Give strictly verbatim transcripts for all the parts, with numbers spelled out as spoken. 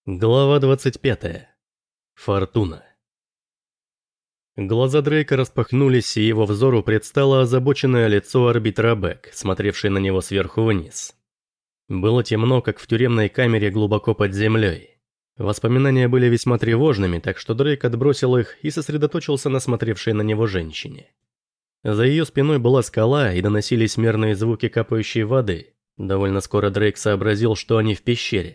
Глава двадцать пятая. Фортуна. Глаза Дрейка распахнулись, и его взору предстало озабоченное лицо арбитра Бек, смотревшей на него сверху вниз. Было темно, как в тюремной камере глубоко под землей. Воспоминания были весьма тревожными, так что Дрейк отбросил их и сосредоточился на смотревшей на него женщине. За ее спиной была скала, и доносились мерные звуки капающей воды. Довольно скоро Дрейк сообразил, что они в пещере.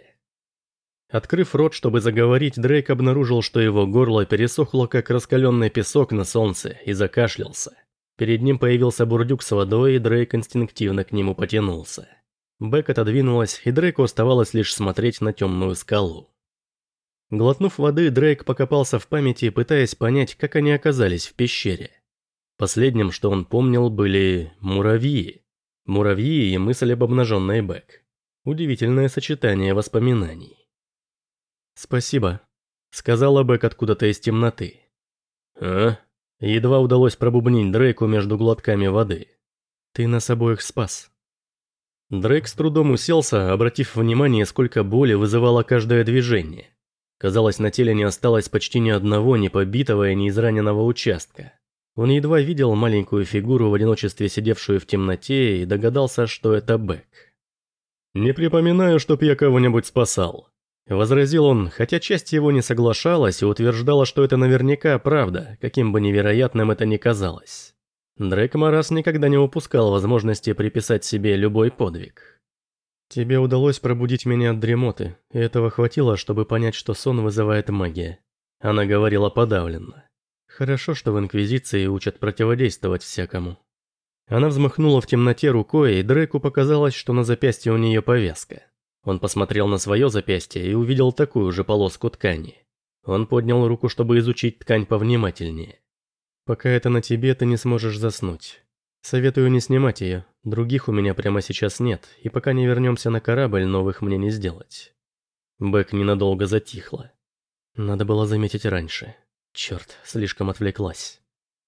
Открыв рот, чтобы заговорить, Дрейк обнаружил, что его горло пересохло, как раскаленный песок на солнце, и закашлялся. Перед ним появился бурдюк с водой, и Дрейк инстинктивно к нему потянулся. Бек отодвинулась, и Дрейку оставалось лишь смотреть на темную скалу. Глотнув воды, Дрейк покопался в памяти, пытаясь понять, как они оказались в пещере. Последним, что он помнил, были муравьи. Муравьи и мысль об обнаженной Бек. Удивительное сочетание воспоминаний. «Спасибо», — сказала Бек откуда-то из темноты. «А?» Едва удалось пробубнить Дрейку между глотками воды. «Ты нас обоих спас». Дрейк с трудом уселся, обратив внимание, сколько боли вызывало каждое движение. Казалось, на теле не осталось почти ни одного ни побитого и ни израненного участка. Он едва видел маленькую фигуру в одиночестве, сидевшую в темноте, и догадался, что это Бек. «Не припоминаю, чтоб я кого-нибудь спасал», — возразил он, хотя часть его не соглашалась и утверждала, что это наверняка правда, каким бы невероятным это ни казалось. Дрейк Марас никогда не упускал возможности приписать себе любой подвиг. «Тебе удалось пробудить меня от дремоты, и этого хватило, чтобы понять, что сон вызывает магия». Она говорила подавленно. «Хорошо, что в Инквизиции учат противодействовать всякому». Она взмахнула в темноте рукой, и Дрейку показалось, что на запястье у нее повязка. Он посмотрел на свое запястье и увидел такую же полоску ткани. Он поднял руку, чтобы изучить ткань повнимательнее. «Пока это на тебе, ты не сможешь заснуть. Советую не снимать ее, других у меня прямо сейчас нет, и пока не вернемся на корабль, новых мне не сделать». Бек ненадолго затихла. Надо было заметить раньше. Черт, слишком отвлеклась.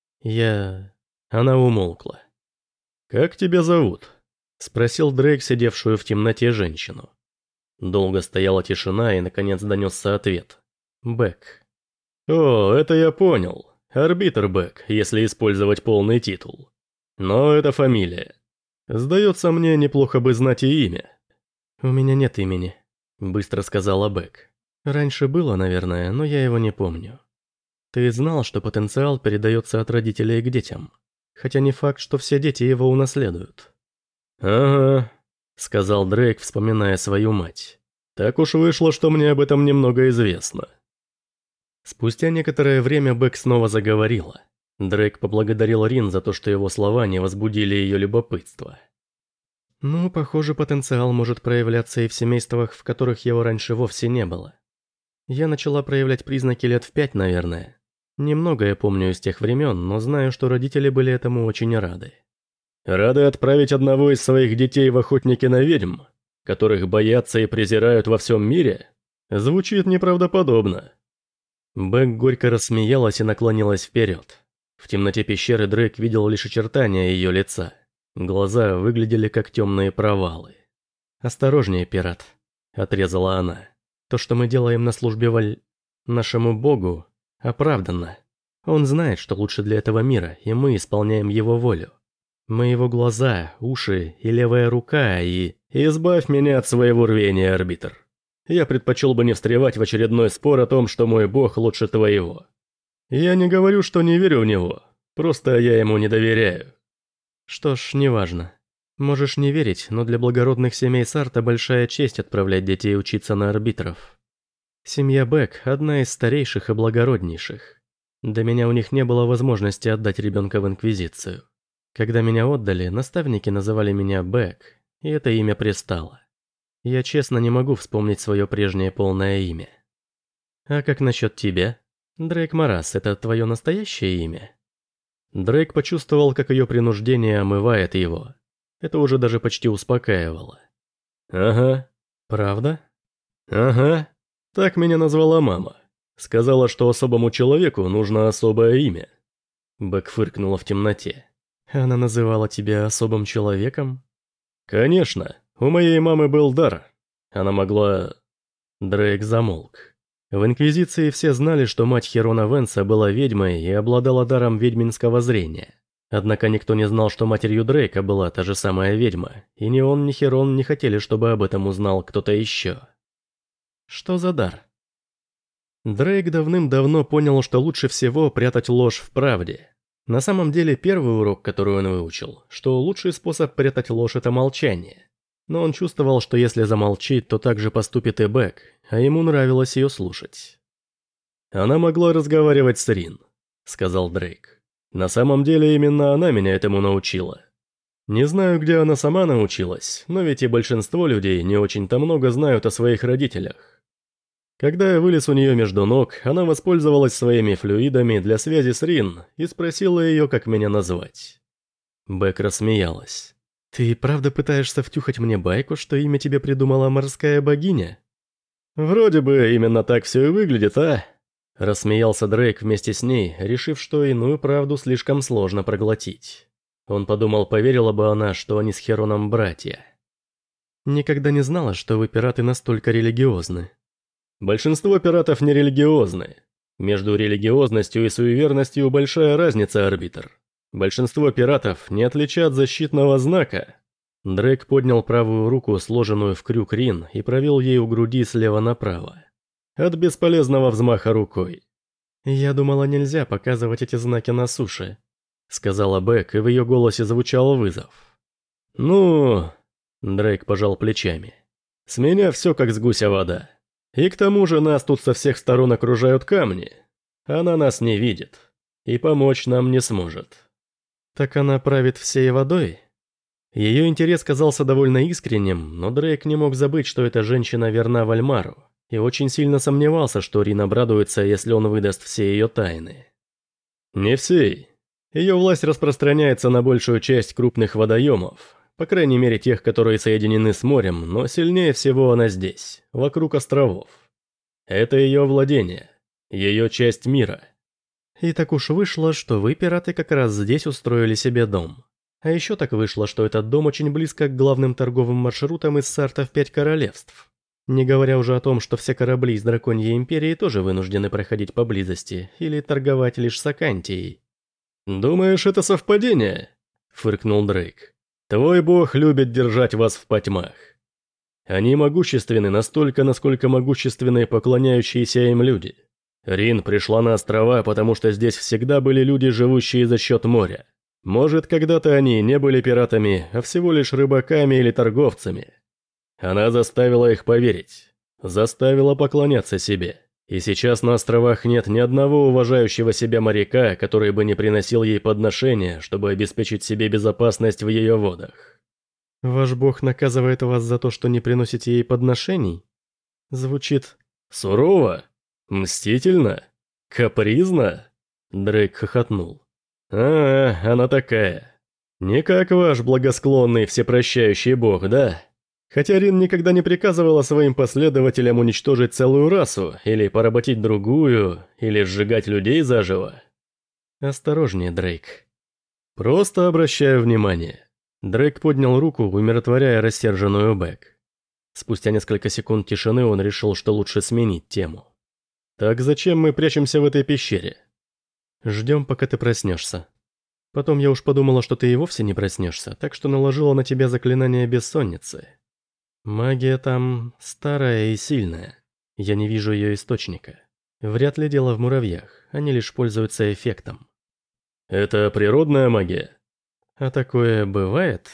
Я... Она умолкла. «Как тебя зовут?» — спросил Дрейк, сидевшую в темноте женщину. Долго стояла тишина, и наконец донесся ответ. Бек. «О, это я понял. Арбитр Бек, если использовать полный титул. Но это фамилия. Сдается мне, неплохо бы знать и имя». «У меня нет имени», — быстро сказала Бек. «Раньше было, наверное, но я его не помню. Ты знал, что потенциал передается от родителей к детям? Хотя не факт, что все дети его унаследуют». «Ага», — сказал Дрейк, вспоминая свою мать. «Так уж вышло, что мне об этом немного известно». Спустя некоторое время Бек снова заговорила. Дрейк поблагодарил Рин за то, что его слова не возбудили ее любопытство. «Ну, похоже, потенциал может проявляться и в семействах, в которых его раньше вовсе не было. Я начала проявлять признаки лет в пять, наверное. Немного я помню из тех времен, но знаю, что родители были этому очень рады». «Рады отправить одного из своих детей в охотники на ведьм, которых боятся и презирают во всем мире? Звучит неправдоподобно». Бек горько рассмеялась и наклонилась вперед. В темноте пещеры Дрейк видел лишь очертания ее лица. Глаза выглядели как темные провалы. «Осторожнее, пират», — отрезала она. «То, что мы делаем на службе Валь... нашему богу, оправданно. Он знает, что лучше для этого мира, и мы исполняем его волю. Мы его глаза, уши и левая рука, и... Избавь меня от своего рвения, арбитр. Я предпочел бы не встревать в очередной спор о том, что мой бог лучше твоего. Я не говорю, что не верю в него, просто я ему не доверяю». «Что ж, неважно. Можешь не верить, но для благородных семей Сарта большая честь отправлять детей учиться на арбитров. Семья Бек – одна из старейших и благороднейших. До меня у них не было возможности отдать ребенка в Инквизицию. Когда меня отдали, наставники называли меня Бек, и это имя пристало. Я честно не могу вспомнить свое прежнее полное имя». «А как насчет тебя? Дрейк Марас – это твое настоящее имя?» Дрейк почувствовал, как ее принуждение омывает его. Это уже даже почти успокаивало. «Ага». «Правда?» «Ага. Так меня назвала мама. Сказала, что особому человеку нужно особое имя». Бек фыркнула в темноте. «Она называла тебя особым человеком?» «Конечно. У моей мамы был дар. Она могла...» Дрейк замолк. В Инквизиции все знали, что мать Херона Венса была ведьмой и обладала даром ведьминского зрения. Однако никто не знал, что матерью Дрейка была та же самая ведьма, и ни он, ни Херон не хотели, чтобы об этом узнал кто-то еще. Что за дар? Дрейк давным-давно понял, что лучше всего прятать ложь в правде. На самом деле, первый урок, который он выучил, что лучший способ прятать ложь – это молчание. Но он чувствовал, что если замолчит, то так же поступит и Бэк, а ему нравилось ее слушать. «Она могла разговаривать с Рин», – сказал Дрейк. «На самом деле, именно она меня этому научила. Не знаю, где она сама научилась, но ведь и большинство людей не очень-то много знают о своих родителях. Когда я вылез у нее между ног, она воспользовалась своими флюидами для связи с Рин и спросила ее, как меня назвать». Бэк рассмеялась. «Ты правда пытаешься втюхать мне байку, что имя тебе придумала морская богиня?» «Вроде бы именно так все и выглядит, а?» Рассмеялся Дрейк вместе с ней, решив, что иную правду слишком сложно проглотить. Он подумал, поверила бы она, что они с Хероном братья. «Никогда не знала, что вы, пираты, настолько религиозны». «Большинство пиратов нерелигиозны. Между религиозностью и суеверностью большая разница, арбитр. Большинство пиратов не отличат защитного знака». Дрейк поднял правую руку, сложенную в крюк Рин, и провел ей у груди слева направо. От бесполезного взмаха рукой. «Я думала, нельзя показывать эти знаки на суше», — сказала Бэк, и в ее голосе звучал вызов. «Ну...» — Дрейк пожал плечами. «С меня все как с гуся вода. И к тому же нас тут со всех сторон окружают камни. Она нас не видит. И помочь нам не сможет». «Так она правит всей водой?» Ее интерес казался довольно искренним, но Дрейк не мог забыть, что эта женщина верна Вальмару, и очень сильно сомневался, что Рин обрадуется, если он выдаст все ее тайны. «Не всей. Ее власть распространяется на большую часть крупных водоемов, по крайней мере тех, которые соединены с морем, но сильнее всего она здесь, вокруг островов. Это ее владение, ее часть мира». «И так уж вышло, что вы, пираты, как раз здесь устроили себе дом. А еще так вышло, что этот дом очень близко к главным торговым маршрутам из Сарта в Пять Королевств. Не говоря уже о том, что все корабли из Драконьей Империи тоже вынуждены проходить поблизости или торговать лишь с Акантией». «Думаешь, это совпадение?» – фыркнул Дрейк. «Твой бог любит держать вас в потьмах. Они могущественны настолько, насколько могущественны поклоняющиеся им люди. Рин пришла на острова, потому что здесь всегда были люди, живущие за счет моря. Может, когда-то они не были пиратами, а всего лишь рыбаками или торговцами. Она заставила их поверить, заставила поклоняться себе. И сейчас на островах нет ни одного уважающего себя моряка, который бы не приносил ей подношения, чтобы обеспечить себе безопасность в ее водах». «Ваш бог наказывает вас за то, что не приносите ей подношений?» Звучит сурово, мстительно, капризно. Дрейк хохотнул. «А, она такая. Не как ваш благосклонный всепрощающий бог, да? Хотя Рин никогда не приказывала своим последователям уничтожить целую расу, или поработить другую, или сжигать людей заживо». «Осторожнее, Дрейк». «Просто обращаю внимание». Дрейк поднял руку, умиротворяя рассерженную Бэк. Спустя несколько секунд тишины он решил, что лучше сменить тему. «Так зачем мы прячемся в этой пещере?» «Ждем, пока ты проснешься. Потом я уж подумала, что ты и вовсе не проснешься, так что наложила на тебя заклинание бессонницы. Магия там старая и сильная. Я не вижу ее источника. Вряд ли дело в муравьях, они лишь пользуются эффектом». «Это природная магия?» «А такое бывает?»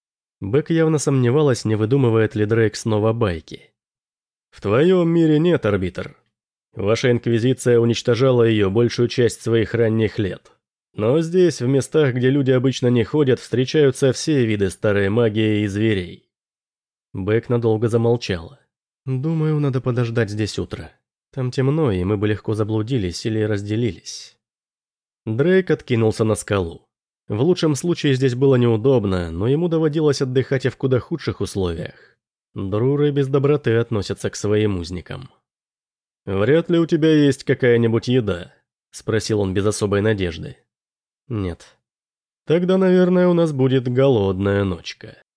Бэк явно сомневалась, не выдумывает ли Дрейк снова байки. «В твоем мире нет, арбитр. Ваша инквизиция уничтожала ее большую часть своих ранних лет. Но здесь, в местах, где люди обычно не ходят, встречаются все виды старой магии и зверей». Бэк надолго замолчала. «Думаю, надо подождать здесь утро. Там темно, и мы бы легко заблудились или разделились». Дрейк откинулся на скалу. В лучшем случае здесь было неудобно, но ему доводилось отдыхать и в куда худших условиях. Друры без доброты относятся к своим узникам. «Вряд ли у тебя есть какая-нибудь еда?» – спросил он без особой надежды. «Нет». «Тогда, наверное, у нас будет голодная ночка».